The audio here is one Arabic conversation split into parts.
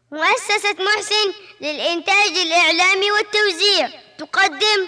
مؤسسة محسن للإنتاج الإعلامي والتوزيع تقدم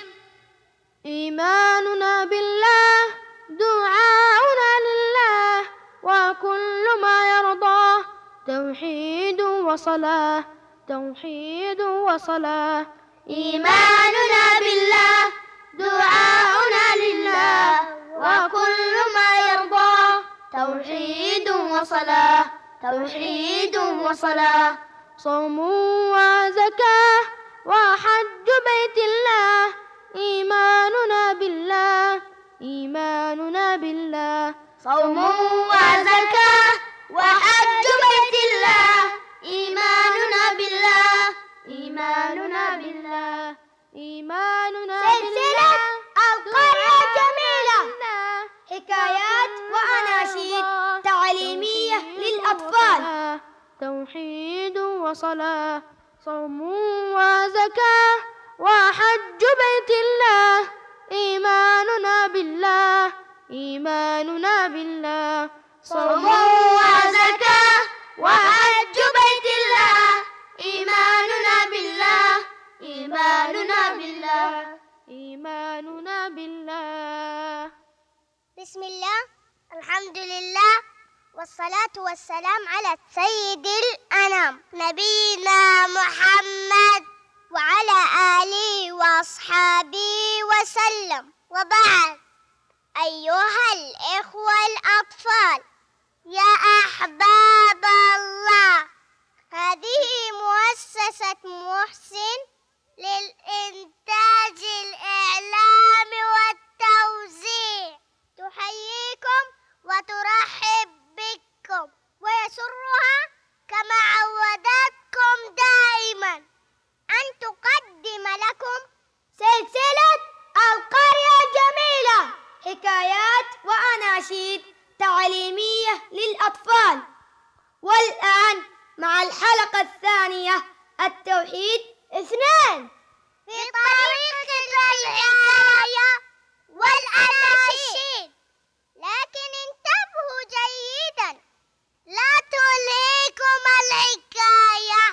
إيماننا بالله، دعاؤنا لله، وكل ما يرضاه توحيد وصلاة، توحيد وصلاة. إيماننا بالله، دعاؤنا لله، وكل ما يرضاه توحيد وصلاة، توحيد وصلاة. صوم وزكاة وحج بيت الله، إيماننا بالله، إيماننا بالله. صوم وزكاة وحج بيت الله، إيماننا بالله، إيماننا بالله، إيماننا سلسلة القرية الجميلة، حكايات وأناشيد تعليمية للأطفال. توحيد وصلاة، صوم وزكاة وحج بيت الله، إيماننا بالله، إيماننا بالله. صوم وزكاة وحج بيت الله، إيماننا بالله، إيماننا بالله، إيماننا بالله. بسم الله، الحمد لله، والصلاة والسلام على سيد الأنام نبينا محمد وعلى آله وأصحابه وسلم، وبعد. أيها الإخوة الأطفال يا أحباب الله، هذه مؤسسة محسن للإنتاج الإعلامي والتوزيع تحييكم وترحب بكم، ويسرها كما عودتكم دائما أن تقدم لكم سلسلة القرية الجميلة، حكايات وأناشيد تعليمية للأطفال. والآن مع الحلقة الثانية، التوحيد 2، في طريقة الحكاية والأناشيد. لكن انتبهوا جيدا، لا تلهيكم الحكاية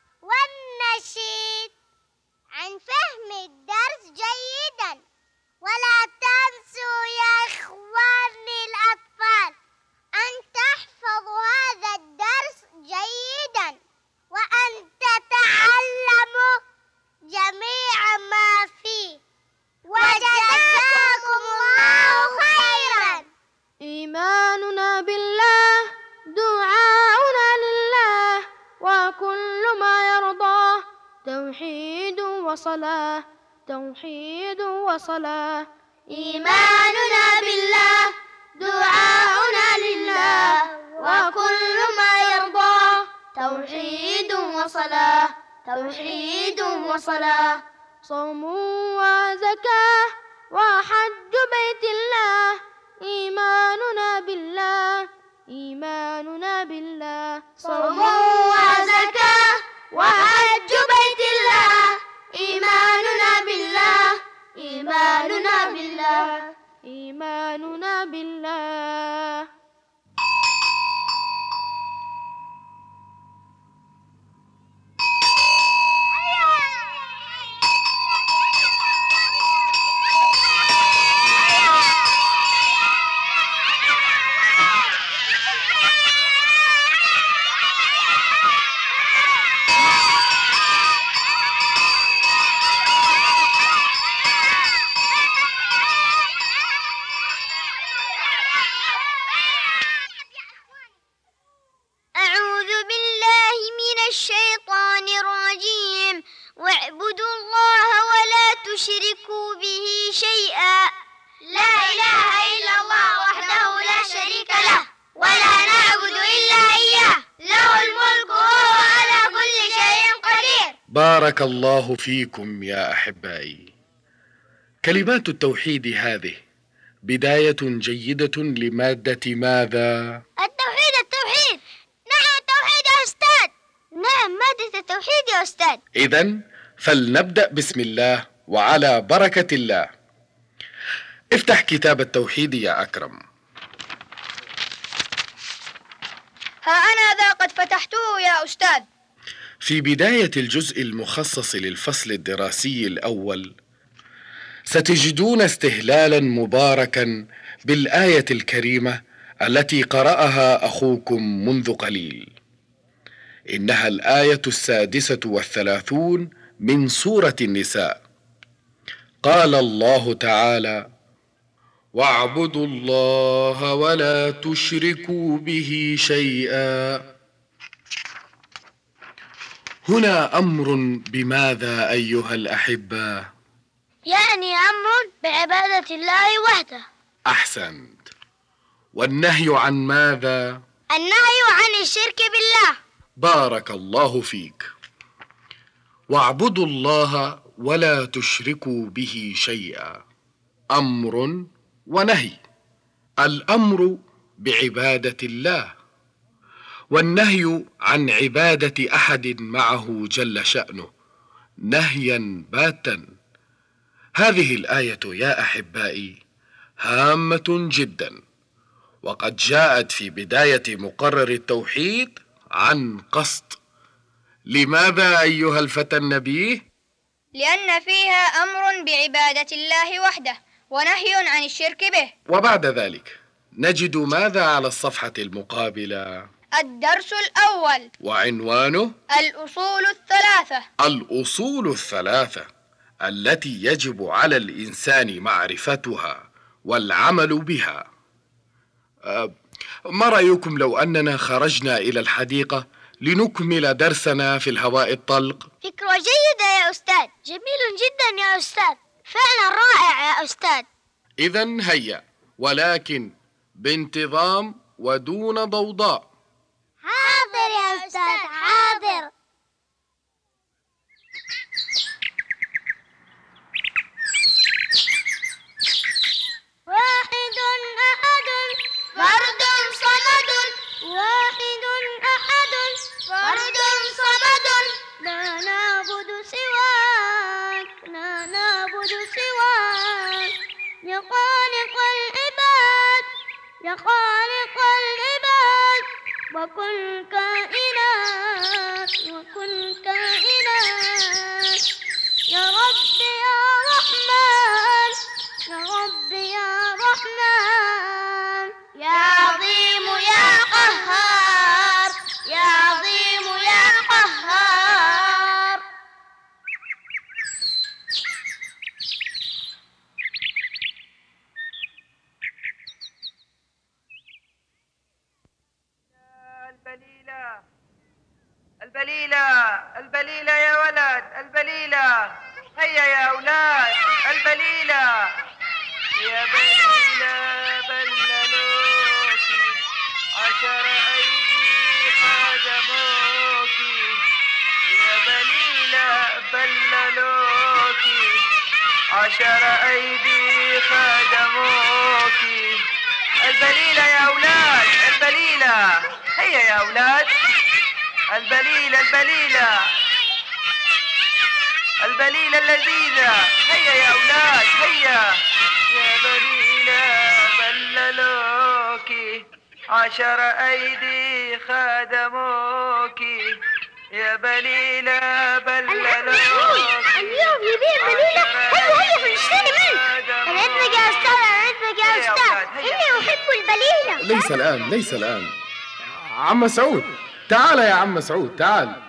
والنشيد عن فهم الدرس جيدا، ولا تنسوا يا إخواني الأطفال أن تحفظوا هذا الدرس جيدا، وأن تتعلموا جميع ما فيه، وجزاكم الله خيرا. إيماننا بالله، دعاؤنا لله، وكل ما يرضاه توحيد وصلاة، توحيد وصلاة. إيماننا بالله، دعاؤنا لله، وكل ما يرضاه توحيد وصلاة، توحيد وصلاة. صوم وزكاة وحج بيت الله، إيماننا بالله، إيماننا بالله. صوم وزكاة وحج بيت الله، إيماننا بالله، إيماننا بالله، إيماننا بالله. أعوذ بالله من الشيطان الرجيم. واعبدوا الله ولا تشركوا به شيئا. لا إله إلا الله وحده لا شريك له، ولا نعبد إلا إياه، له الملك وهو على كل شيء قدير. بارك الله فيكم يا أحبائي. كلمات التوحيد هذه بداية جيدة لمادة ماذا؟ التوحيد، التوحيد. نعم التوحيد يا أستاذ. نعم مادة التوحيد يا أستاذ. إذن فلنبدأ بسم الله وعلى بركة الله. افتح كتاب التوحيد يا أكرم. ها أنا ذا قد فتحته يا أستاذ. في بداية الجزء المخصص للفصل الدراسي الأول ستجدون استهلالا مباركا بالآية الكريمة التي قرأها أخوكم منذ قليل. إنها الآية 36 من سورة النساء. قال الله تعالى: واعبدوا الله ولا تشركوا به شيئا. هنا أمر بماذا أيها الأحبة؟ يعني أمر بعبادة الله وحده. أحسنت. والنهي عن ماذا؟ النهي عن الشرك بالله. بارك الله فيك. واعبدوا الله ولا تشركوا به شيئا، أمر ونهي. الأمر بعبادة الله، والنهي عن عبادة أحد معه جل شأنه، نهيا باتا. هذه الآية يا أحبائي هامة جدا، وقد جاءت في بداية مقرر التوحيد عن قصد. لماذا أيها الفتى النبيه؟ لأن فيها أمر بعبادة الله وحده ونهي عن الشرك به. وبعد ذلك نجد ماذا على الصفحة المقابلة؟ الدرس الأول، وعنوانه الأصول الثلاثة. الأصول الثلاثة التي يجب على الإنسان معرفتها والعمل بها. ما رأيكم لو أننا خرجنا إلى الحديقة لنكمل درسنا في الهواء الطلق؟ فكرة جيدة يا أستاذ، جميل جدا يا أستاذ، فعلا رائع يا أستاذ. إذن هيا، ولكن بانتظام ودون ضوضاء. حاضر يا أستاذ، حاضر. واحد أحد فرد صمد، واحد أحد فرد صمد، لا نعبد سواك، لا نعبد سواك، يا خالق العباد، يا خالق العباد، وكل كائنات، وكل كائنات، يا رب يا رحمن، يا رب يا رحمن، يا عظيم يا قهار، يا عظيم يا قهار. البليلة البليلة البليلة يا ولد، البليلة، هيا يا أولاد، البليلة يا بليلة بللوكي 10 أيدي خدموكي، يا بليلة بللوكي 10 أيدي خدموكي. البليلة يا أولاد، البليلة، هيا يا أولاد، البليلة، البليلة، البليلة اللذيذة، هيا يا أولاد، هيا يا بليلة بللوكي 10 أيدي خدموكي، يا بليلة بللوكي. اليوم يبيع بليلة، هيا هيا نشتري منه. أنا أدرك يا أستاذ، أنا أدرك يا أستاذ، إني أحب البليلة. ليس الآن، ليس الآن. عم مسعود، تعال يا عم مسعود، تعال.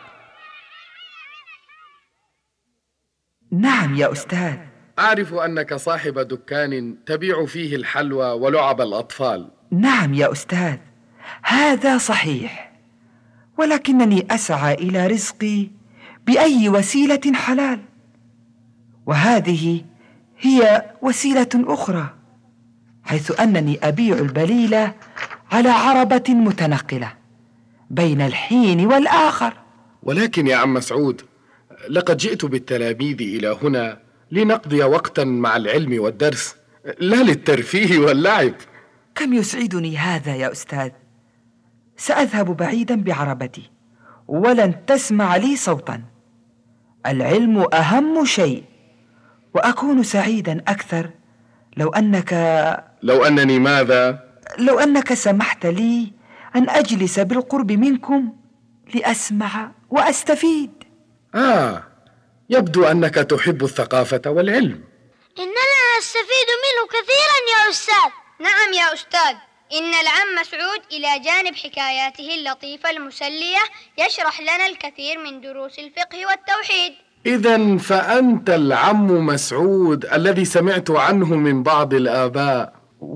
نعم يا أستاذ. أعرف أنك صاحب دكان تبيع فيه الحلوى ولعب الأطفال. نعم يا أستاذ، هذا صحيح، ولكنني أسعى إلى رزقي بأي وسيلة حلال، وهذه هي وسيلة أخرى، حيث أنني أبيع البليلة على عربة متنقلة بين الحين والآخر. ولكن يا عم مسعود، لقد جئت بالتلاميذ إلى هنا لنقضي وقتا مع العلم والدرس، لا للترفيه واللعب. كم يسعدني هذا يا أستاذ. سأذهب بعيدا بعربتي ولن تسمع لي صوتا. العلم أهم شيء، وأكون سعيدا أكثر لو أنني ماذا؟ لو أنك سمحت لي أن أجلس بالقرب منكم لأسمع وأستفيد. يبدو أنك تحب الثقافة والعلم. إننا نستفيد منه كثيرا يا أستاذ. نعم يا أستاذ، إن العم مسعود إلى جانب حكاياته اللطيفة المسلية يشرح لنا الكثير من دروس الفقه والتوحيد. إذن فأنت العم مسعود الذي سمعت عنه من بعض الآباء.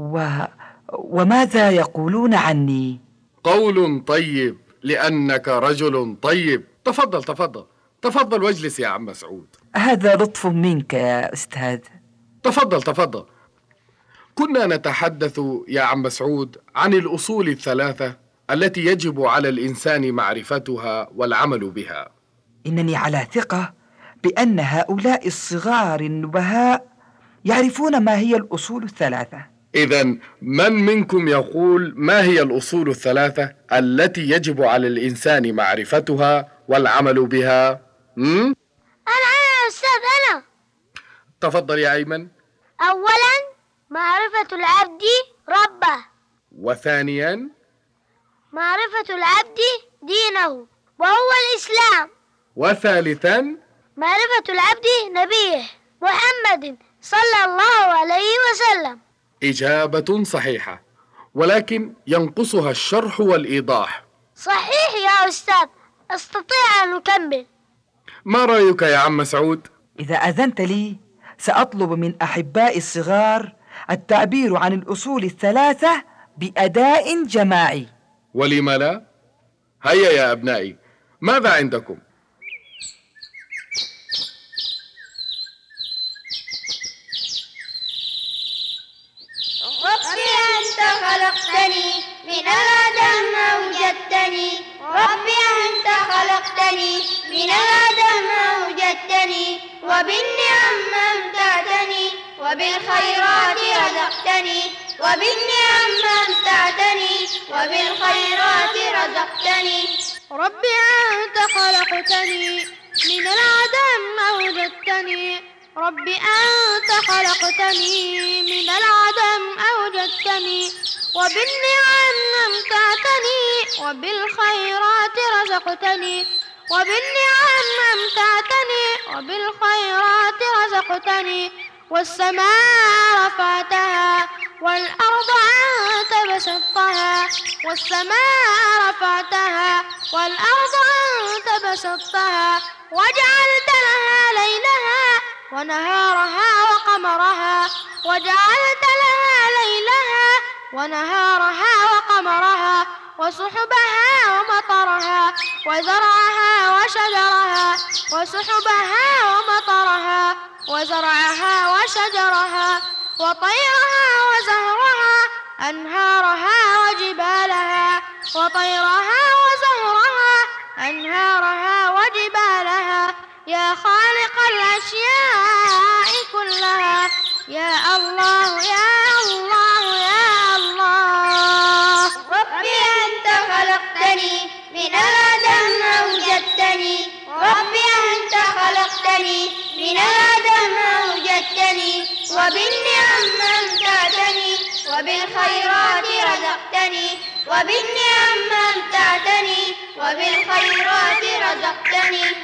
وماذا يقولون عني؟ قول طيب لأنك رجل طيب. تفضل واجلس يا عم مسعود. هذا لطف منك يا أستاذ. تفضل. كنا نتحدث يا عم مسعود عن الأصول الثلاثة التي يجب على الإنسان معرفتها والعمل بها. إنني على ثقة بأن هؤلاء الصغار النبهاء يعرفون ما هي الأصول الثلاثة. إذن من منكم يقول ما هي الأصول الثلاثة التي يجب على الإنسان معرفتها والعمل بها؟ أنا يا أستاذ أنا. تفضل يا أيمن. أولا معرفة العبد ربه. وثانيا معرفة العبد دينه وهو الإسلام. وثالثا معرفة العبد نبيه محمد صلى الله عليه وسلم. إجابة صحيحة، ولكن ينقصها الشرح والإيضاح. صحيح يا أستاذ، أستطيع أن أكمل. ما رأيك يا عم مسعود؟ إذا أذنت لي سأطلب من أحبائي الصغار التعبير عن الأصول الثلاثة بأداء جماعي. ولم لا؟ هيا يا أبنائي، ماذا عندكم؟ ربي أنت خلقتني من العدم أوجدتني. ربي أنت خلقتني من العدم أوجدتني. وبالنعم أمتعتني وبالخيرات رزقتني. وبالنعم أمتعتني وبالخيرات رزقتني. ربي أنت خلقتني من العدم أوجدتني. ربي أنت خلقتني من العدم أوجدتني. وبالنعم أمتعتني وبالخيرات رزقتني. وبالنعم أمتعتني وبالخيرات رزقتني. والسماء رفعتها والأرض أنت بسطتها. والسماء رفعتها والأرض أنت بسطتها. وجعلت لها ليلها ونهارها وقمرها. وجعلت لها ليلها ونهارها وقمرها. وسحبها ومطرها. وزرعها وشجرها. وسحبها ومطرها. وزرعها وشجرها. وطيرها وزهرها. أنهارها وجبالها. وطيرها وزهرها. أنهارها وجبالها. يا خالق الأشياء كلها. يا الله يا الله يا الله. ربي أنت خلقتني من العدم أوجدتني. ربي أنت خلقتني من العدم أوجدتني. وبالنعم أمتعتني وبالخيرات رزقتني. وبالنعم أمتعتني وبالخيرات رزقتني.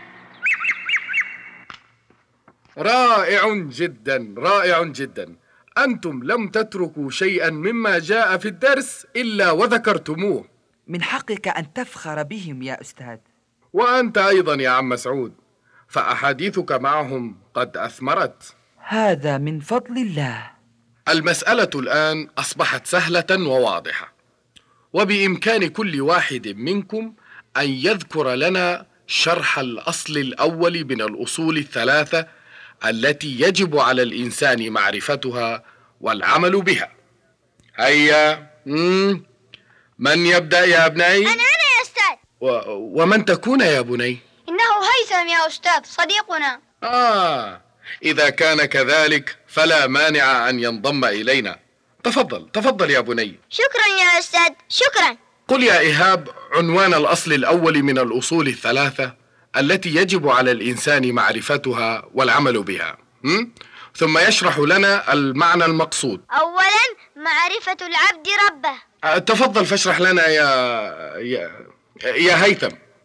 رائع جدا. أنتم لم تتركوا شيئا مما جاء في الدرس إلا وذكرتموه. من حقك أن تفخر بهم يا أستاذ. وأنت أيضا يا عم مسعود، فأحاديثك معهم قد أثمرت. هذا من فضل الله. المسألة الآن أصبحت سهلة وواضحة، وبإمكان كل واحد منكم أن يذكر لنا شرح الأصل الأول من الأصول الثلاثة التي يجب على الإنسان معرفتها والعمل بها. هيا، من يبدأ يا أبنائي؟ أنا يا أستاذ. ومن تكون يا بني؟ إنه هيثم يا أستاذ صديقنا. إذا كان كذلك فلا مانع أن ينضم إلينا. تفضل يا بني. شكرا يا أستاذ، شكرا. قل يا إيهاب عنوان الأصل الأول من الأصول الثلاثة التي يجب على الإنسان معرفتها والعمل بها، ثم يشرح لنا المعنى المقصود. أولا معرفة العبد ربه. تفضل فاشرح لنا يا هيثم.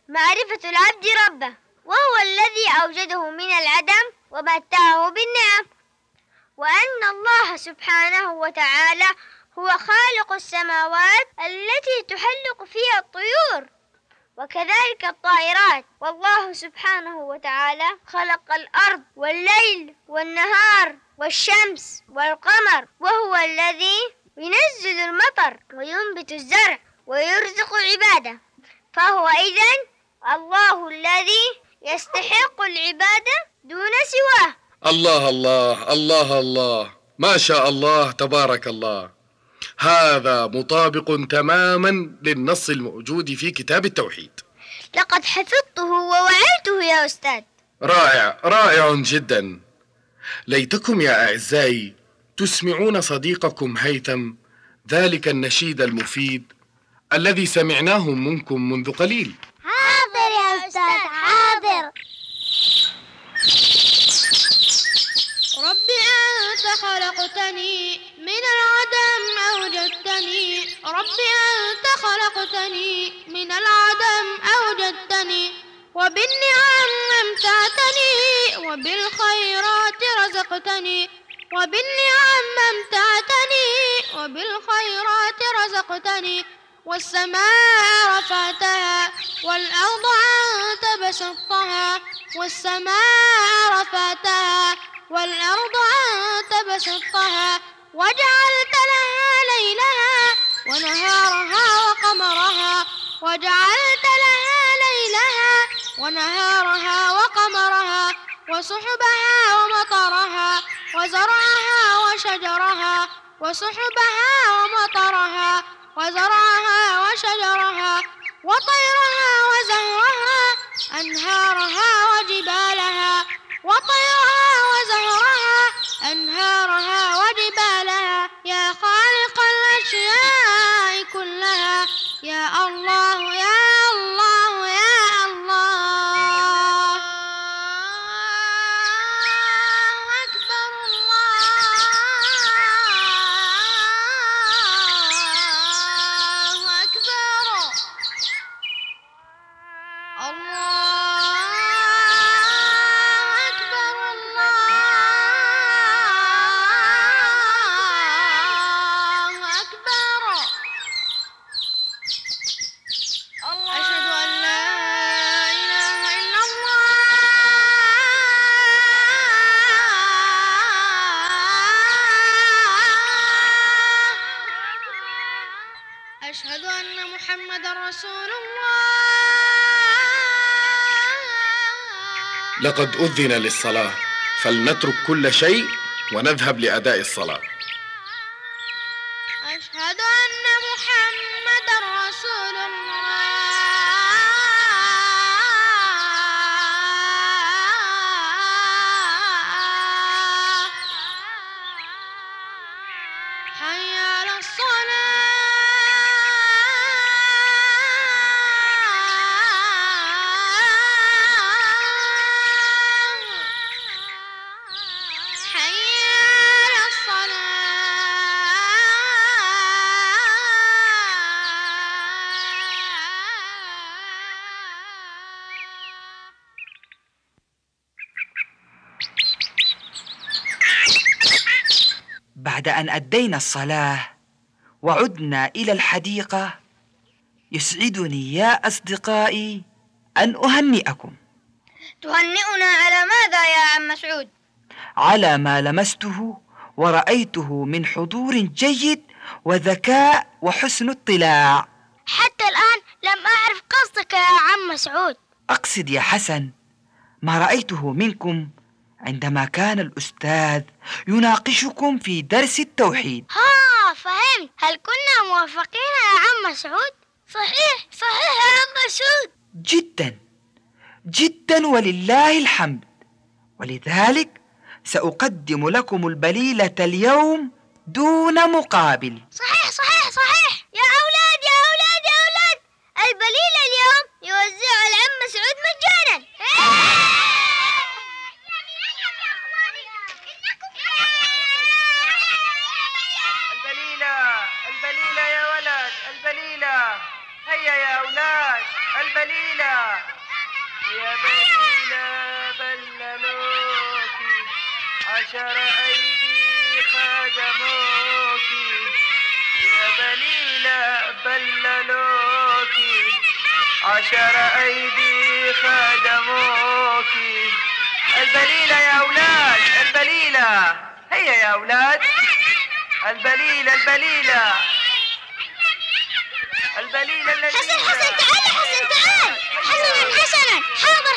معرفة العبد ربه، وهو الذي أوجده من العدم ومتعه بالنعم، وأن الله سبحانه وتعالى هو خالق السماوات التي تحلق فيها الطيور وكذلك الطائرات، والله سبحانه وتعالى خلق الأرض والليل والنهار والشمس والقمر، وهو الذي ينزل المطر وينبت الزرع ويرزق عباده، فهو إذن الله الذي يستحق العبادة دون سواه. الله الله الله الله، ما شاء الله تبارك الله. هذا مطابق تماما للنص الموجود في كتاب التوحيد. لقد حفظته ووعيته يا أستاذ. رائع رائع جدا. ليتكم يا أعزائي تسمعون صديقكم هيثم ذلك النشيد المفيد الذي سمعناه منكم منذ قليل. حاضر يا أستاذ، حاضر. رب أنت خلقتني من العدم أوجدتني، رب أنت خلقتني من العدم أوجدتني، وبالنعم أمتعتني وبالخيرات رزقتني، وبالنعم أمتعتني وبالخيرات رزقتني، والسماء رفعتها والأرض أنت بسطتها، والسماء رفعتها والأرض أنت بسطتها، وجعلت لها ليلها ونهارها وقمرها، وجعلت لها ليلها ونهارها وقمرها، وسحبها ومطرها، وزرعها وشجرها، وسحبها ومطرها، وزرعها وشجرها، وطيرها وزهرها، أنهارها وجبالها، وطيرها وزهرها، أنهارها وجبالها، يا خالق الأشياء كلها، يا الله يا الله يا الله. أكبر الله أكبر. أشهد أن محمد رسول الله. لقد أذن للصلاة، فلنترك كل شيء ونذهب لأداء الصلاة. أشهد أن محمد رسول الله. حي على الصلاة. بعد أن أدينا الصلاة وعدنا إلى الحديقة، يسعدني يا أصدقائي أن أهنئكم. تهنئنا على ماذا يا عم مسعود؟ على ما لمسته ورأيته من حضور جيد وذكاء وحسن اطلاع. حتى الآن لم أعرف قصدك يا عم مسعود. أقصد يا حسن ما رأيته منكم عندما كان الأستاذ يناقشكم في درس التوحيد. فهمت. هل كنا موافقين يا عم مسعود؟ صحيح يا عم مسعود. جدا جدا ولله الحمد. ولذلك سأقدم لكم البليلة اليوم دون مقابل. صحيح يا أولاد البليلة اليوم يوزعها العم مسعود مجانا. البليلة يا ولد، البليلة. هيا يا أولاد، البليلة. بليلة بللوكي 10 أيدي خدموكي يا بليلة بللوكي 10 أيدي خدموكي البليلة يا أولاد البليلة هيا يا أولاد البليلة البليلة البليلة اللذيذة حسن تعال حسنا حاضر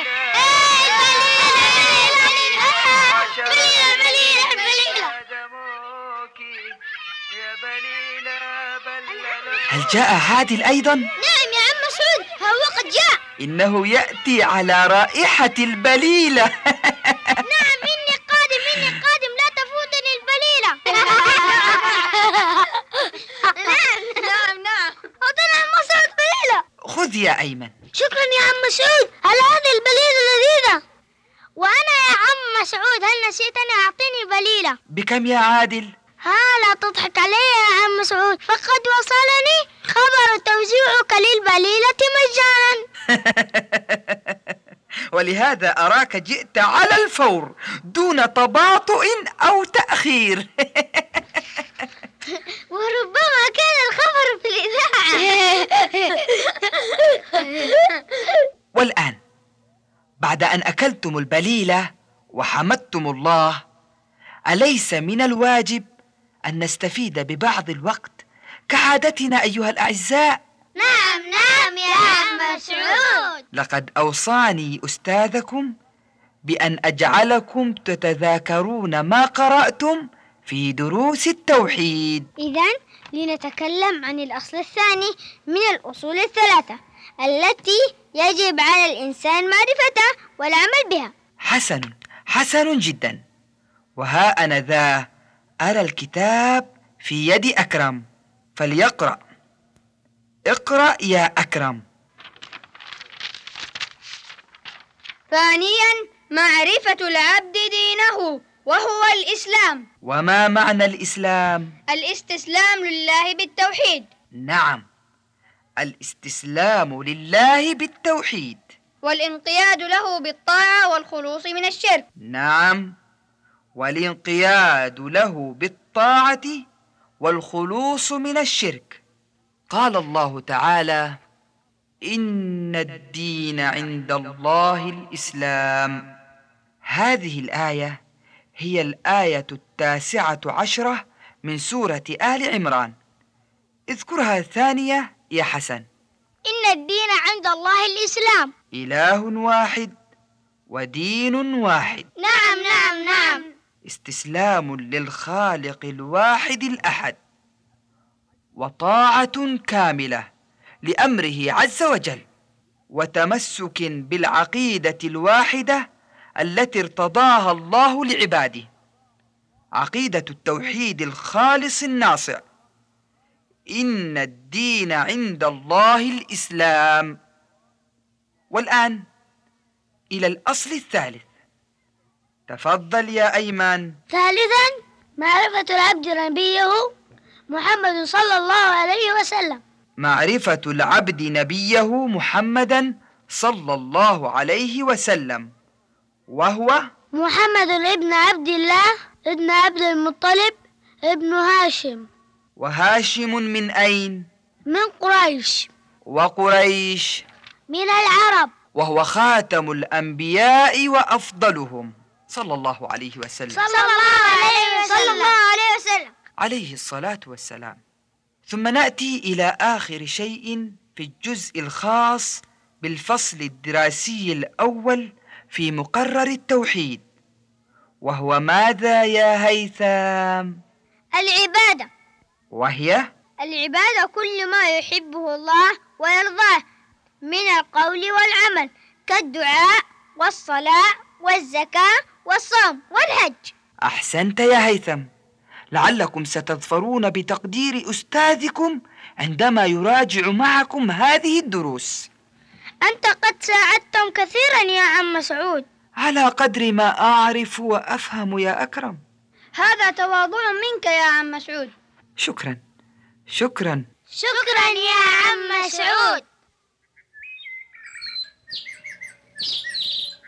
هل جاء عادل أيضا؟ نعم يا عم مسعود، هو قد جاء. إنه يأتي على رائحة البليلة. نعم إني قادم لا تفوتني البليلة. نعم أعطنا عم مسعود بليلة. خذ يا أيمن. شكرا يا عم مسعود على هذه البليلة اللذيذة. وأنا يا عم مسعود هل نسيتني أعطيني بليلة؟ بكم يا عادل؟ لا تضحك علي يا عم مسعود، فقد وصلني خبر توزيعك للبليلة مجانا. ولهذا أراك جئت على الفور دون تباطؤ أو تأخير. وربما كان الخبر في الإذاعة. والآن بعد أن أكلتم البليلة وحمدتم الله، أليس من الواجب أن نستفيد ببعض الوقت كعادتنا أيها الأعزاء؟ نعم يا عم مسعود. لقد أوصاني أستاذكم بأن أجعلكم تتذاكرون ما قرأتم في دروس التوحيد. إذن لنتكلم عن الأصل الثاني من الأصول الثلاثة التي يجب على الإنسان معرفتها والعمل بها. حسن جدا. وها أنا ذا أرى الكتاب في يد أكرم، فليقرأ. اقرأ يا أكرم. ثانيا معرفة العبد دينه وهو الإسلام. وما معنى الإسلام؟ الاستسلام لله بالتوحيد. نعم، الاستسلام لله بالتوحيد والانقياد له بالطاعة والخلوص من الشرك. نعم، والانقياد له بالطاعة والخلوص من الشرك. قال الله تعالى: إن الدين عند الله الإسلام. هذه الآية هي الآية 19 من سورة آل عمران. اذكرها ثانية يا حسن. إن الدين عند الله الإسلام. إله واحد ودين واحد. نعم. استسلام للخالق الواحد الأحد، وطاعة كاملة لأمره عز وجل، وتمسك بالعقيدة الواحدة التي ارتضاها الله لعباده، عقيدة التوحيد الخالص الناصع. إن الدين عند الله الإسلام. والآن إلى الأصل الثالث. تفضل يا أيمن. ثالثا معرفة العبد نبيه محمد صلى الله عليه وسلم. معرفة العبد نبيه محمدا صلى الله عليه وسلم، وهو محمد ابن عبد الله ابن عبد المطلب ابن هاشم. وهاشم من أين؟ من قريش. وقريش من العرب. وهو خاتم الأنبياء وأفضلهم صلى الله عليه وسلم. عليه الصلاة والسلام. ثم نأتي إلى آخر شيء في الجزء الخاص بالفصل الدراسي الأول في مقرر التوحيد، وهو ماذا يا هيثم؟ العبادة. وهي العبادة كل ما يحبه الله ويرضاه من القول والعمل، كالدعاء والصلاة والزكاة والصوم والحج. أحسنت يا هيثم. لعلكم ستظفرون بتقدير أستاذكم عندما يراجع معكم هذه الدروس. أنت قد ساعدتم كثيرا يا عم مسعود. على قدر ما أعرف وأفهم يا أكرم. هذا تواضع منك يا عم مسعود. شكرا يا عم مسعود.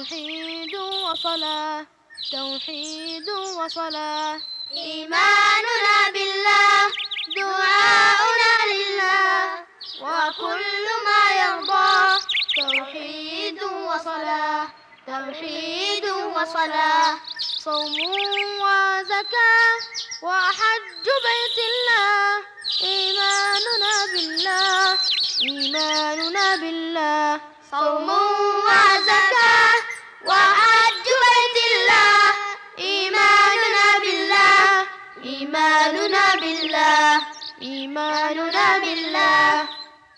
توحيد وصلاة، توحيد وصلاة. إيماننا بالله، دعاؤنا لله، وكل ما يرضى. توحيد وصلاة، توحيد وصلاة. صوم وزكاة وحج بيت الله. إيماننا بالله، إيماننا بالله. صوم وزكاة وحج بيت الله. إيماننا بالله، إيماننا بالله، إيماننا بالله.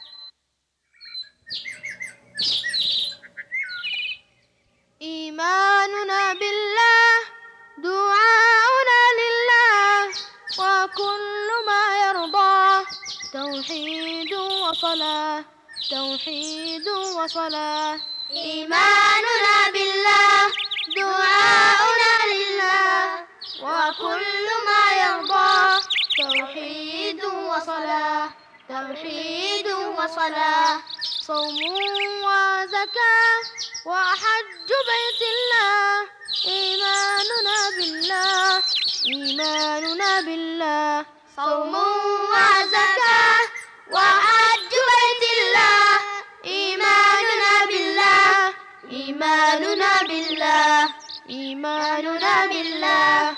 إيماننا بالله، دعاؤنا لله، وكل ما يرضى. توحيد وصلاة، توحيد وصلاة. إيماننا بالله، دعاؤنا لله، وكل ما يرضى. توحيد وصلاة، توحيد وصلاة. صوم وزكاة وحج بيت الله. إيماننا بالله، إيماننا بالله. صوم وزكاة وحج بيت الله. إيماننا بالله، إيماننا بالله، إيماننا بالله.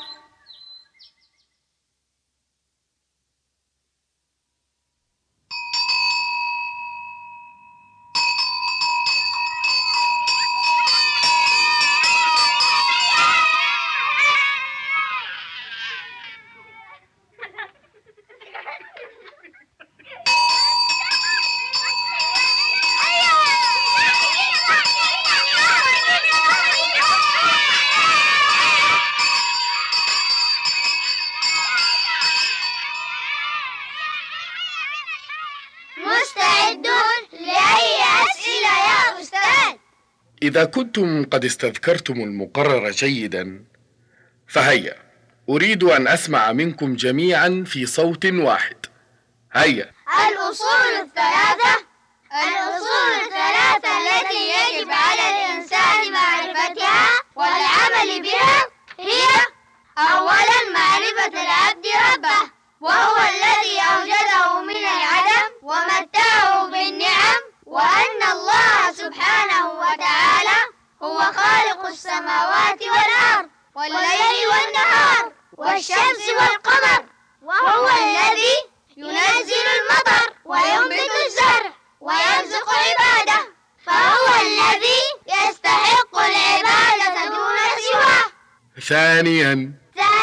مستعدون لأي أسئلة يا أستاذ؟ إذا كنتم قد استذكرتم المقرر جيدا، فهيا أريد أن أسمع منكم جميعا في صوت واحد. هيا. الأصول الثلاثة. الأصول الثلاثة التي يجب على الإنسان معرفتها والعمل بها هي: أولا معرفة العبد ربه، وهو الذي أوجده من العدم ومتعه بالنعم، وأن الله سبحانه وتعالى هو خالق السماوات والأرض والليل والنهار والشمس والقمر، وهو الذي ينزل المطر وينبت الزرع ويرزق عباده، فهو الذي يستحق العبادة دون سواه. ثانيا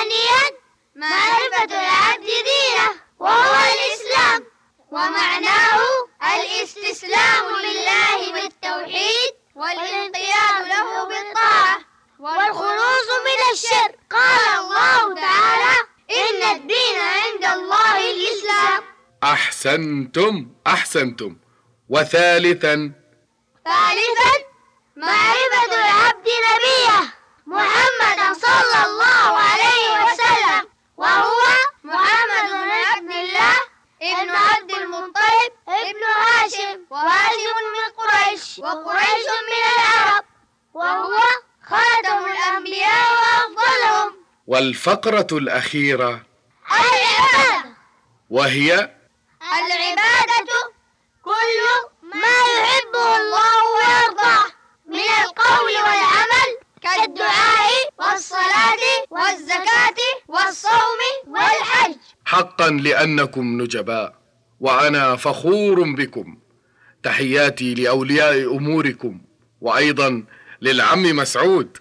معرفة العبد دينه، وهو الإسلام، ومعناه الاستسلام لله بالتوحيد والانقياد له بالطاعة والخلوص من الشرك. قال الله تعالى: إن الدين عند الله الإسلام. أحسنتم. وثالثا معرفة العبد نبيه محمدا صلى الله عليه وسلم، وهو محمد بن عبد الله ابن عبد المطلب ابن هاشم، وهاشم من قريش، وقريش من العرب، وهو خاتم الأنبياء وأفضلهم. والفقرة الأخيرة العبادة، وهي العبادة كل ما يحبه الله ويرضاه من القول والعمل، كالدعاء والصلاة والزكاة والصوم والحج. حقا لأنكم نجباء، وأنا فخور بكم. تحياتي لأولياء أموركم، وأيضا للعم مسعود.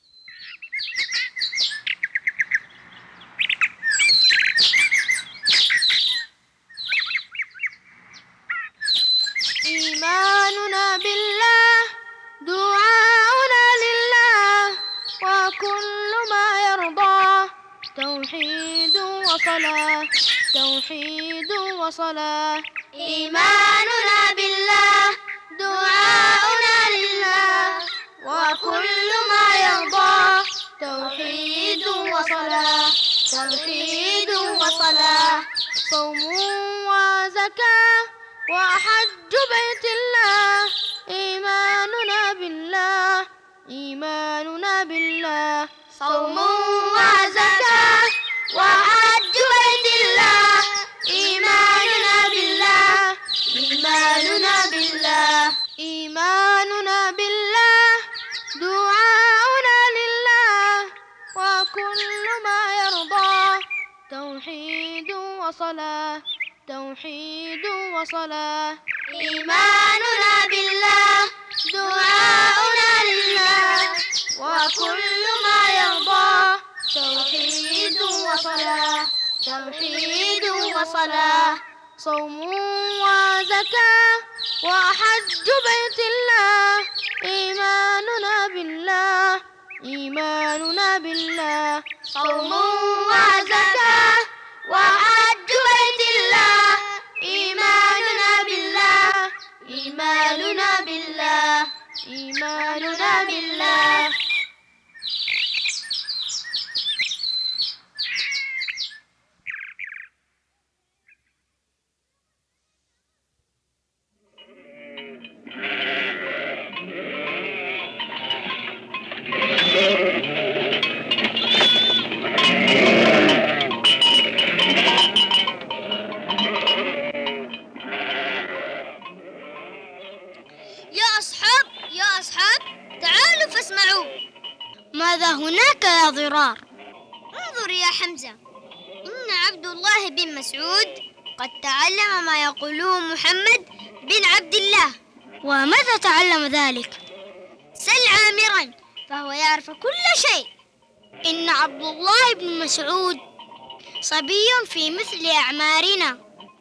إيماننا بالله، دعاؤنا لله، وكل ما يرضى. توحيد وصلاة، توحيد وصلاة. إيماننا بالله، دعاؤنا لله، وكل ما يرضى. توحيد وصلاة، توحيد وصلاة. صوم وزكاة وحج بيت الله. إيماننا بالله، إيماننا بالله. صوم وزكاة وحج بيت الله، إيماننا بالله، إيماننا بالله، إيماننا بالله، دعاؤنا لله، وكل ما يرضى، توحيد وصلاة، توحيد وصلاة. إيماننا بالله، دعاؤنا لله، وكل ما يرضى، توحيد وصلاة، توحيد وصلاة. صوم وزكاة وحج بيت الله، إيماننا بالله، إيماننا بالله. صوم وزكاة وحج بيت الله، إيماننا بالله، إيماننا بالله، إيماننا بالله. يا أصحاب تعالوا فاسمعوا. ماذا هناك يا ضرار؟ انظر يا حمزة، إن عبد الله بن مسعود قد تعلم ما يقوله محمد بن عبد الله. ومتى تعلم ذلك؟ سل عامرا فهو يعرف كل شيء. إن عبد الله بن مسعود صبي في مثل أعمارنا.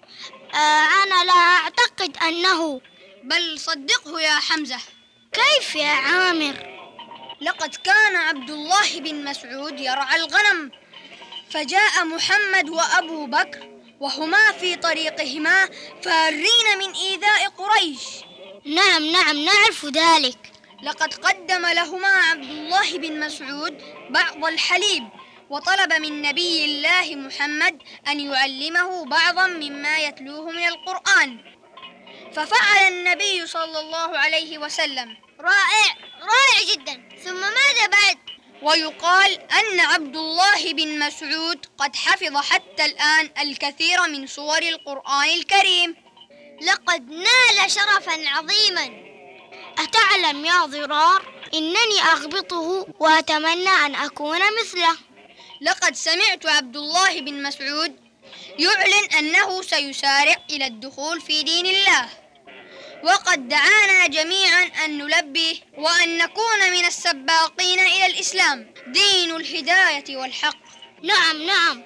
أنا لا أعتقد أنه. بل صدقه يا حمزة. كيف يا عامر؟ لقد كان عبد الله بن مسعود يرعى الغنم، فجاء محمد وأبو بكر وهما في طريقهما فارين من إيذاء قريش. نعم نعرف ذلك. لقد قدم لهما عبد الله بن مسعود بعض الحليب، وطلب من نبي الله محمد أن يعلمه بعضا مما يتلوه من القرآن، ففعل النبي صلى الله عليه وسلم. رائع جدا. ثم ماذا بعد؟ ويقال أن عبد الله بن مسعود قد حفظ حتى الآن الكثير من سور القرآن الكريم. لقد نال شرفا عظيما. أتعلم يا ضرار إنني أغبطه وأتمنى أن أكون مثله. لقد سمعت عبد الله بن مسعود يعلن أنه سيسارع إلى الدخول في دين الله، وقد دعانا جميعا أن نلبيه وأن نكون من السباقين إلى الإسلام، دين الهداية والحق. نعم.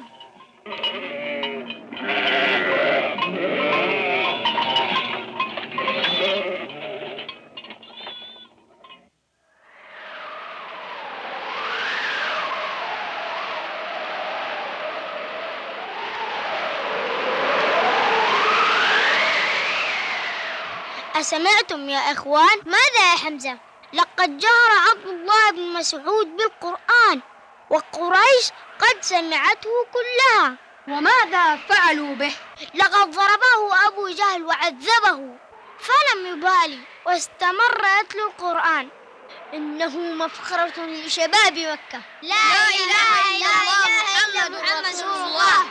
أسمعتم يا إخوان؟ ماذا يا حمزة؟ لقد جهر عبد الله بن مسعود بالقرآن، وقريش قد سمعته كلها. وماذا فعلوا به؟ لقد ضربه أبو جهل وعذبه، فلم يبالي واستمر يتلو القرآن. إنه مفخرة لشباب مكة. لا إله إلا الله محمد رسول الله.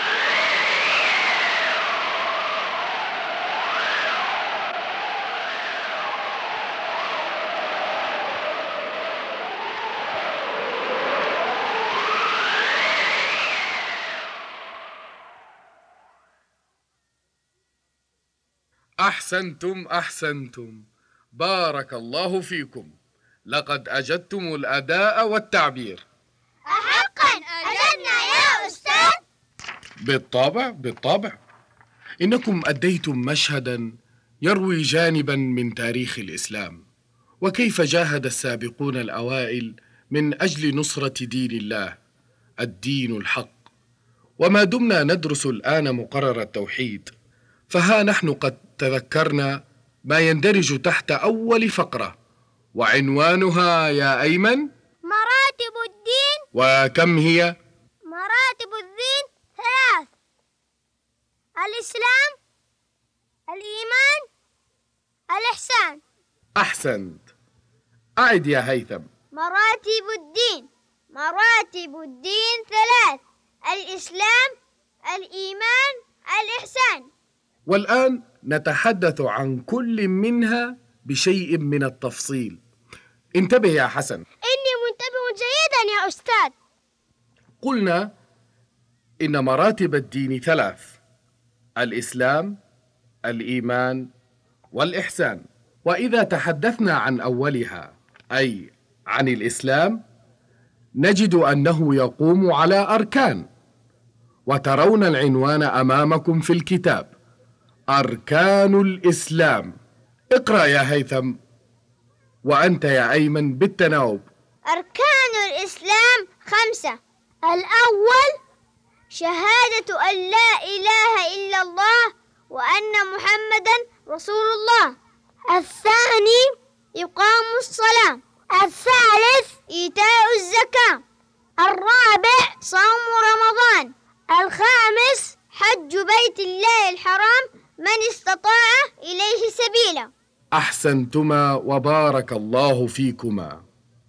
أحسنتم، بارك الله فيكم، لقد أجدتم الأداء والتعبير. أحقا أجدنا يا أستاذ. بالطبع، إنكم أديتم مشهدا يروي جانبا من تاريخ الإسلام، وكيف جاهد السابقون الأوائل من أجل نصرة دين الله، الدين الحق. وما دمنا ندرس الآن مقرر التوحيد، فها نحن قد تذكرنا ما يندرج تحت أول فقرة، وعنوانها يا أيمن مراتب الدين. وكم هي؟ مراتب الدين 3: الإسلام، الإيمان، الإحسان. أحسنت. أعد يا هيثم. مراتب الدين 3: الإسلام، الإيمان، الإحسان. والآن نتحدث عن كل منها بشيء من التفصيل. انتبه يا حسن. إني منتبه جيدا يا أستاذ. قلنا إن مراتب الدين 3: الإسلام، الإيمان، والإحسان. وإذا تحدثنا عن أولها أي عن الإسلام نجد أنه يقوم على أركان، وترون العنوان أمامكم في الكتاب: أركان الإسلام. اقرأ يا هيثم، وأنت يا أيمن بالتناوب. أركان الإسلام 5: الأول شهادة أن لا إله إلا الله وأن محمدا رسول الله. الثاني إقام الصلاة. الثالث إيتاء الزكاة. الرابع صوم رمضان. الخامس حج بيت الله الحرام من استطاع إليه سبيلا. أحسنتما وبارك الله فيكما.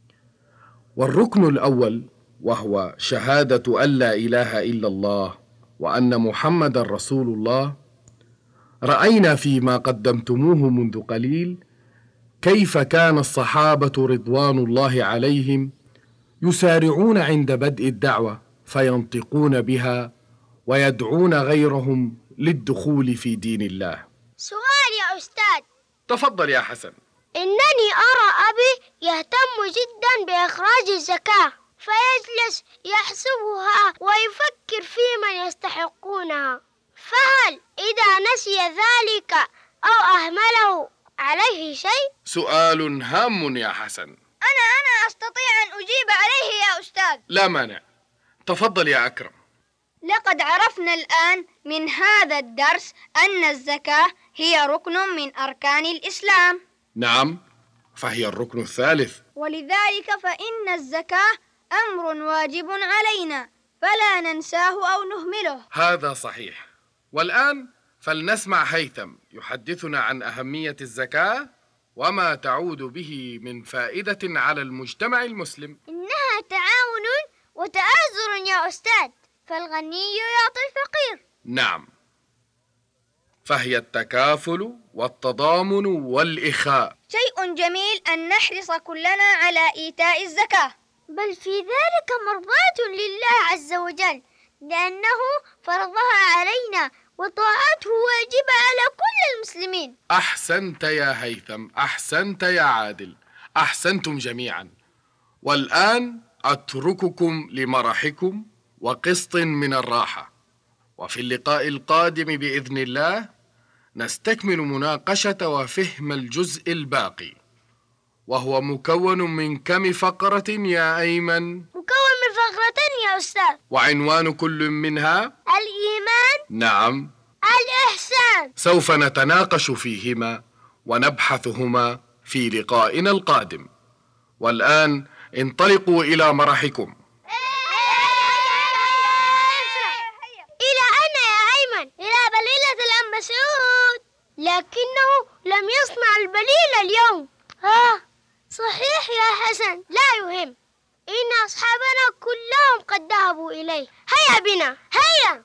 والركن الأول وهو شهادة أن لا إله إلا الله وأن محمد رسول الله، رأينا فيما قدمتموه منذ قليل كيف كان الصحابة رضوان الله عليهم يسارعون عند بدء الدعوة فينطقون بها ويدعون غيرهم للدخول في دين الله. سؤال يا أستاذ. تفضل يا حسن. إنني أرى أبي يهتم جدا بإخراج الزكاة، فيجلس يحسبها ويفكر في من يستحقونها، فهل إذا نسي ذلك أو أهمله عليه شيء؟ سؤال هام يا حسن. أنا أستطيع أن أجيب عليه يا أستاذ. لا مانع، تفضل يا أكرم. لقد عرفنا الآن من هذا الدرس أن الزكاة هي ركن من أركان الإسلام. نعم، فهي الركن الثالث، ولذلك فإن الزكاة أمر واجب علينا فلا ننساه أو نهمله. هذا صحيح. والآن فلنسمع هيثم يحدثنا عن أهمية الزكاة وما تعود به من فائدة على المجتمع المسلم. إنها تعاون وتآزر يا أستاذ، فالغني يعطي الفقير. نعم، فهي التكافل والتضامن والإخاء. شيء جميل أن نحرص كلنا على إيتاء الزكاة، بل في ذلك مرضاة لله عز وجل، لأنه فرضها علينا وطاعته واجبة على كل المسلمين. أحسنت يا هيثم، أحسنت يا عادل، أحسنتم جميعا. والآن أترككم لمرحكم وقسط من الراحة، وفي اللقاء القادم بإذن الله نستكمل مناقشة وفهم الجزء الباقي، وهو مكون من كم فقرة يا أيمن؟ مكون من فقرتين يا أستاذ. وعنوان كل منها؟ الإيمان. نعم. الإحسان. سوف نتناقش فيهما ونبحثهما في لقائنا القادم. والآن انطلقوا إلى مرحكم. إلى أين يا أيمن؟ إلى بليلة العم مسعود، لكنه لم يصنع البليلة اليوم. صحيح يا حسن، لا يهم، إن أصحابنا كلهم قد ذهبوا إليه. هيا بنا، هيا.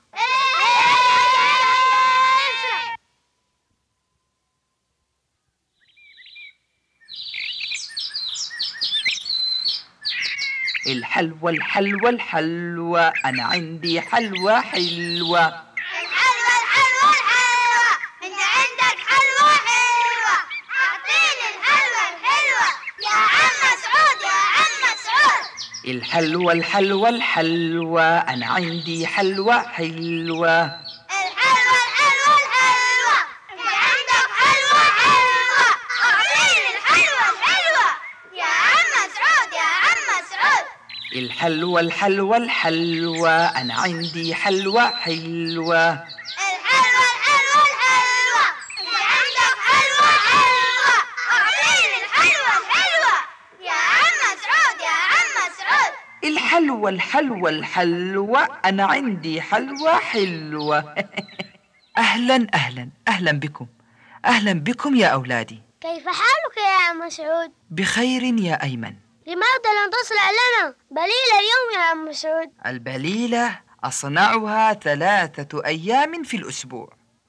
الحلوى الحلوى الحلوى، أنا عندي حلوى حلوة. الحلوى الحلوى الحلوة، أنت عندك حلوى حلوة. أعطيني الحلوى الحلوة يا عم مسعود، يا عم مسعود. الحلوى الحلوى الحلوة، أنا عندي حلوى حلوة. الحلوى الحلوى الحلوة، أنت عندك حلوى حلوة. أعطيني الحلوى الحلوة يا عم مسعود، يا عم مسعود. الحلوى الحلوى الحلوة، أنا عندي حلوى حلوة. الحلوى الحلوى الحلوة، أنت عندك حلوى حلوة. أعطيني الحلوى الحلوة يا عم مسعود، يا عم مسعود. الحلوى الحلوى الحلوة، أنا عندي حلوى حلوة. أهلا أهلا أهلا بكم، أهلا بكم يا أولادي. كيف حالك يا عم مسعود؟ بخير يا أيمن. لماذا لم تصنع لنا بليلة اليوم يا عم مسعود؟ البليلة أصنعها 3 أيام في الأسبوع.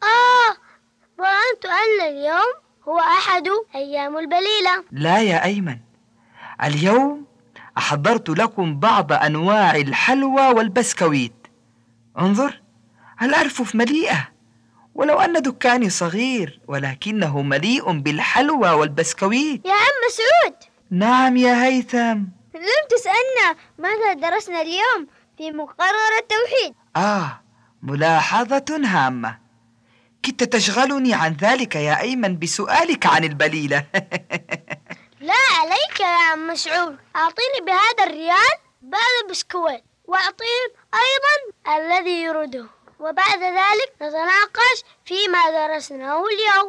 ظننت أن اليوم هو أحد أيام البليلة. لا يا أيمن، اليوم أحضرت لكم بعض أنواع الحلوى والبسكويت. انظر، الأرفف مليئة، ولو أن دكاني صغير ولكنه مليء بالحلوى والبسكويت. يا عم مسعود. نعم يا هيثم. لم تسألنا ماذا درسنا اليوم في مقرر التوحيد. ملاحظة هامة. كدت تشغلني عن ذلك يا أيمن بسؤالك عن البليلة. لا عليك يا عم مسعود، أعطيني بهذا الريال بعض البسكويت، وأعطيه أيضا الذي يريده، وبعد ذلك نتناقش فيما درسناه اليوم.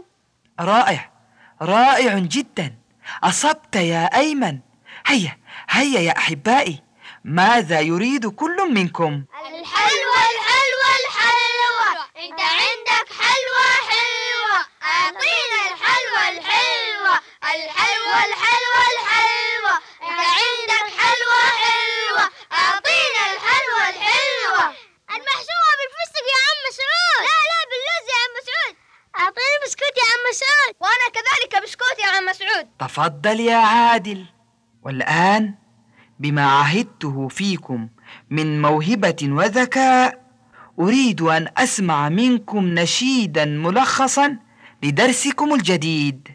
رائع جدا، أصبت يا أيمن. هيا يا أحبائي، ماذا يريد كل منكم؟ الحلوى الحلوى الحلوى، أنت عندك حلوى حلوة، أعطينا الحلوى الحلوة، الحلوى الحلوى الحلوة، أنت عندك حلوى حلوة، أعطينا الحلوى الحلوة. المحشوة بالفستق يا عم مسعود. لا باللوز يا عم مسعود. أعطيني بسكوت يا عم مسعود. وأنا كذلك بسكوت يا عم مسعود. تفضل يا عادل. والآن بما عهدته فيكم من موهبة وذكاء، أريد أن أسمع منكم نشيدا ملخصا لدرسكم الجديد.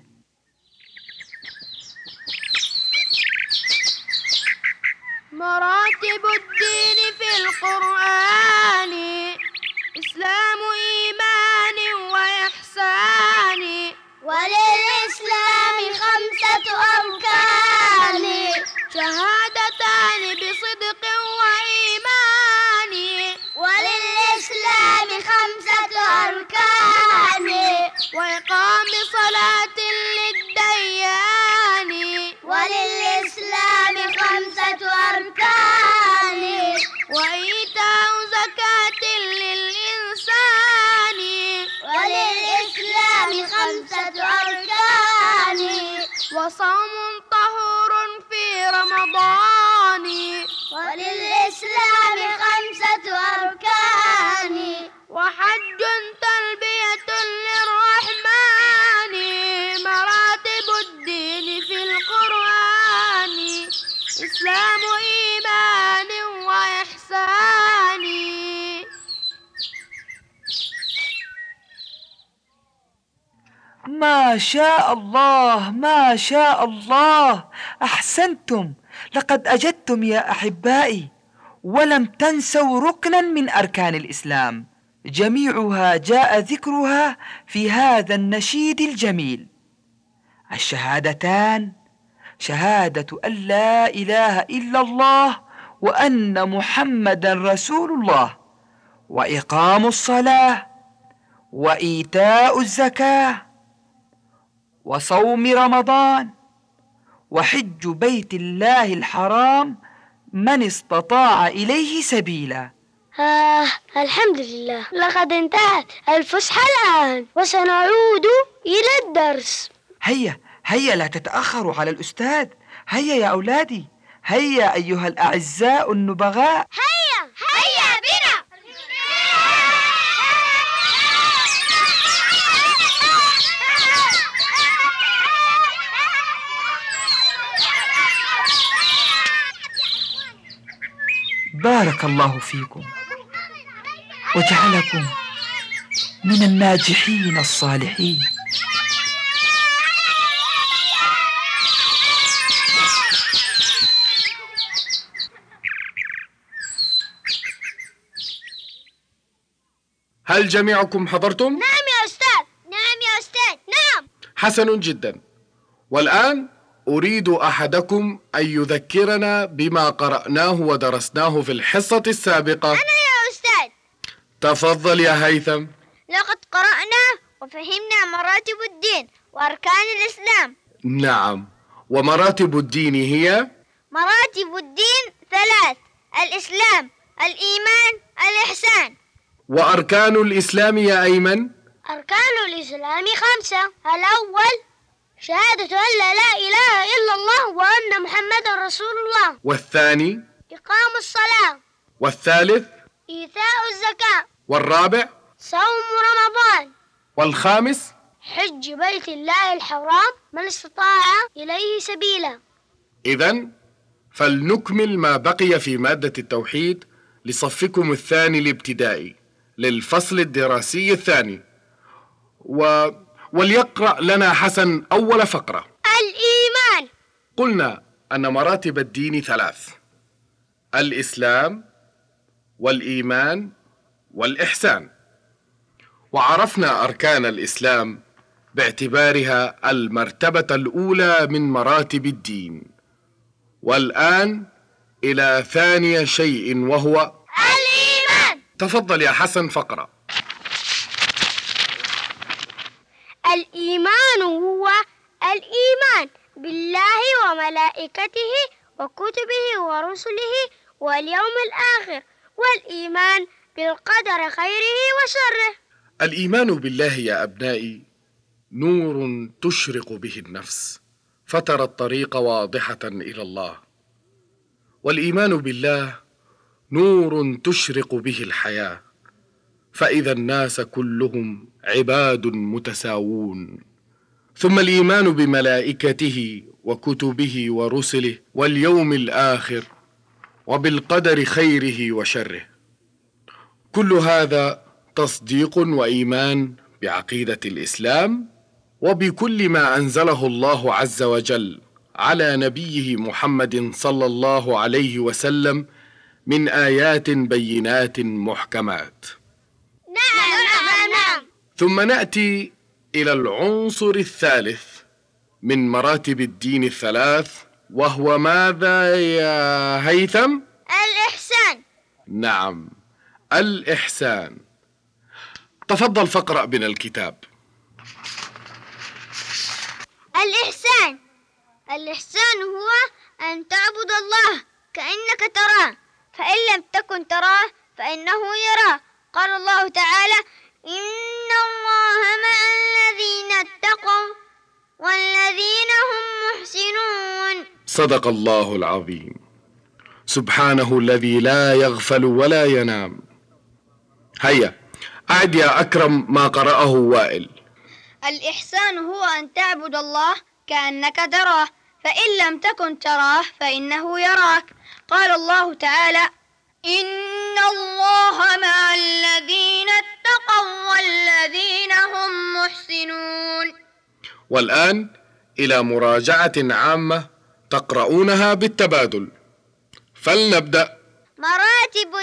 مراتب الدين في القرآن، إسلام إيمان وإحسان، وللإسلام 5 أركان، شهادتان بصدق وإيمان، وللإسلام 5 أركان، وإقام صلاة للديان، وللإسلام 5 أركان، وإيتاء زكاة للإنسان، وللإسلام 5 أركان، وصوم طهور في رمضان، وللإسلام 5 أركان، وحج تلبية للرحمن، مراتب الدين في القرآن، إسلام إيمان وإحسان. ما شاء الله، ما شاء الله، أحسنتم. لقد أجدتم يا أحبائي، ولم تنسوا ركنا من أركان الإسلام، جميعها جاء ذكرها في هذا النشيد الجميل. الشهادتان: شهادة أن لا إله إلا الله وأن محمدا رسول الله، وإقام الصلاة، وإيتاء الزكاة، وصوم رمضان، وحج بيت الله الحرام من استطاع إليه سبيلا. الحمد لله، لقد انتهت الفسحة الآن، وسنعود إلى الدرس. هيا لا تتأخروا على الأستاذ. هيا يا أولادي، هيا أيها الأعزاء النبغاء. هيا بنا. بارك الله فيكم وجعلكم من الناجحين الصالحين. هل جميعكم حضرتم؟ نعم يا أستاذ. نعم يا أستاذ. نعم. حسن جدا. والآن أريد أحدكم أن يذكرنا بما قرأناه ودرسناه في الحصة السابقة. أنا يا أستاذ. تفضل يا هيثم. لقد قرأنا وفهمنا مراتب الدين وأركان الإسلام. نعم، ومراتب الدين هي؟ مراتب الدين 3: الإسلام، الإيمان، الإحسان. وأركان الإسلام يا أيمن؟ أركان الإسلام 5: الأول شهادة أن لا إله إلا الله وأن محمدا رسول الله. والثاني؟ إقام الصلاة. والثالث؟ إيتاء الزكاة. والرابع؟ صوم رمضان. والخامس؟ حج بيت الله الحرام من استطاع إليه سبيلا. إذن فلنكمل ما بقي في مادة التوحيد لصفكم الثاني الابتدائي للفصل الدراسي الثاني، وليقرأ لنا حسن أول فقرة. الإيمان. قلنا أن مراتب الدين 3: الإسلام والإيمان والإحسان، وعرفنا أركان الإسلام باعتبارها المرتبة الأولى من مراتب الدين. والآن إلى ثاني شيء وهو الإيمان. تفضل يا حسن فقرة. الإيمان هو الإيمان بالله وملائكته وكتبه ورسله واليوم الآخر، والإيمان بالقدر خيره وشره. الإيمان بالله يا أبنائي نور تشرق به النفس فترى الطريق واضحة إلى الله، والإيمان بالله نور تشرق به الحياة، فإذا الناس كلهم عباد متساوون. ثم الإيمان بملائكته وكتبه ورسله واليوم الآخر وبالقدر خيره وشره. كل هذا تصديق وإيمان بعقيدة الإسلام وبكل ما أنزله الله عز وجل على نبيه محمد صلى الله عليه وسلم من آيات بينات محكمات. نعم. ثم نأتي إلى العنصر الثالث من مراتب الدين الثلاث، وهو ماذا يا هيثم؟ الإحسان. نعم، الإحسان. تفضل فاقرأ بنا الكتاب. الإحسان هو أن تعبد الله كأنك تراه، فإن لم تكن تراه فإنه يراك. قال الله تعالى: إن الله مع الذين اتقوا والذين هم محسنون. صدق الله العظيم. سبحانه الذي لا يغفل ولا ينام. هيا أعد يا أكرم ما قرأه وائل. الإحسان هو أن تعبد الله كأنك تراه، فإن لم تكن تراه فإنه يراك. قال الله تعالى: إن الله مع الذين اتقوا والذين هم محسنون. والآن إلى مراجعة عامة تقرؤونها بالتبادل، فلنبدأ. مراتب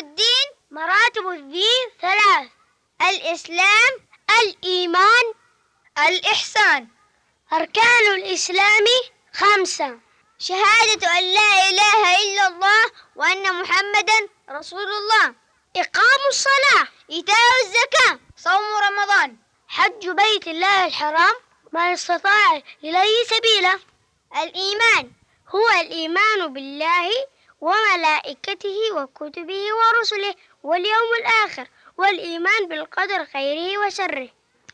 الدين 3: الإسلام، الإيمان، الإحسان. أركان الإسلام 5: شهادة أن لا إله إلا الله وأن محمدا رسول الله، إقام الصلاة، إيتاء الزكاة، صوم رمضان، حج بيت الله الحرام من استطاع إليه سبيلا. الإيمان هو الإيمان بالله وملائكته وكتبه ورسله واليوم الآخر، والإيمان بالقدر خيره وشره.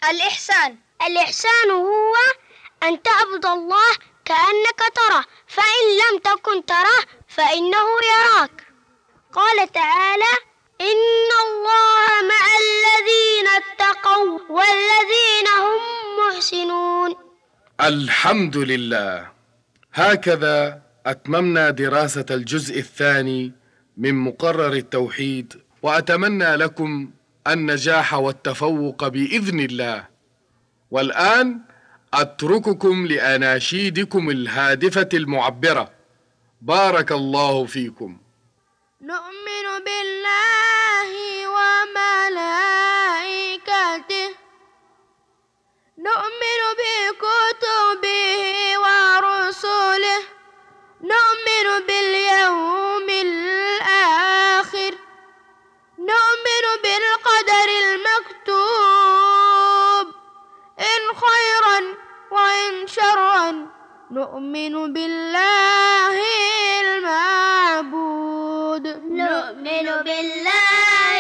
الإحسان هو أن تعبد الله كأنك تراه، فإن لم تكن تراه فإنه يراك. قال تعالى: إن الله مع الذين اتقوا والذين هم محسنون. الحمد لله. هكذا أتممنا دراسة الجزء الثاني من مقرر التوحيد، وأتمنى لكم النجاح والتفوق بإذن الله. والآن أترككم لأناشيدكم الهادفة المعبرة. بارك الله فيكم. نؤمن بالله وملائكته، نؤمن بكتبه ورسله، نؤمن باليوم الآخر، نؤمن بالقدر المكتوب إن خيرا وإن شرا، نؤمن بالله المعبود، نؤمن بالله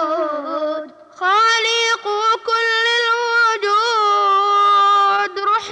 المعبود، خالق كل الوجود،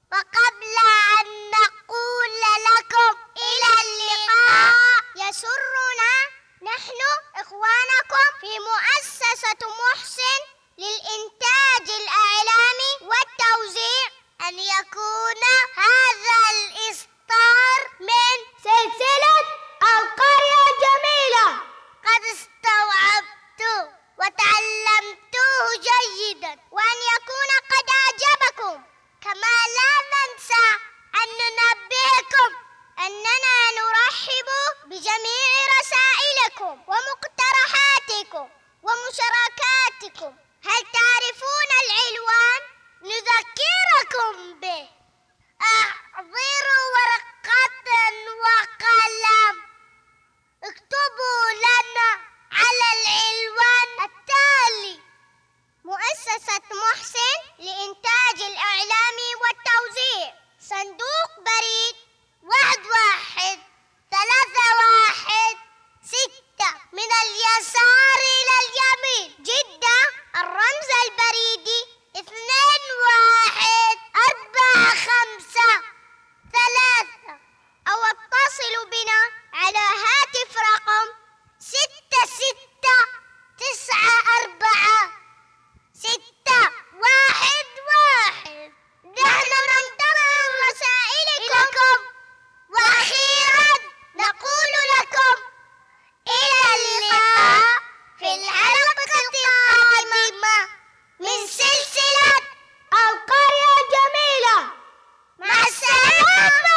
وقبل أن نقول لكم إلى اللقاء يسرنا نحن إخوانكم في مؤسسة محسن للإنتاج الإعلامي والتوزيع أن يكون هذا الإصدار من سلسلة القرية الجميلة قد استوعبت وتعلمتوه جيدا، وأن يكون قد أعجبكم. كما لا ننسى أن ننبهكم أننا نرحب بجميع رسائلكم ومقترحاتكم ومشاركاتكم. هل تعرفون العنوان؟ نذكركم به. احضروا ورقة وقلم، اكتبوا لنا على العنوان التالي: مؤسسة محسن لإنتاج الإعلامي والتوزيع، صندوق بريد 11316 من اليسار إلى اليمين، جدة. الرمز البريدي 21453، أو اتصلوا بنا على هاتف رقم 6694-611. نحن ننتظر رسائلكم، وأخيرا نقول لكم إلى اللقاء في الحلقة القادمة من سلسلة القرية الجميلة. مع السلامة.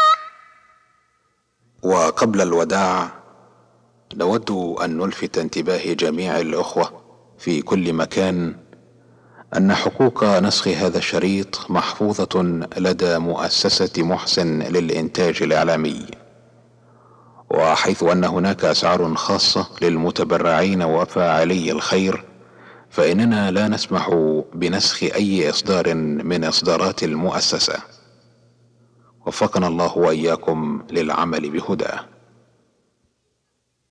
وقبل الوداع نود أن نلفت انتباه جميع الأخوة في كل مكان أن حقوق نسخ هذا الشريط محفوظة لدى مؤسسة محسن للإنتاج الإعلامي، وحيث أن هناك أسعار خاصة للمتبرعين وفاعلي الخير، فإننا لا نسمح بنسخ أي إصدار من إصدارات المؤسسة. وفقنا الله وإياكم للعمل بهداه.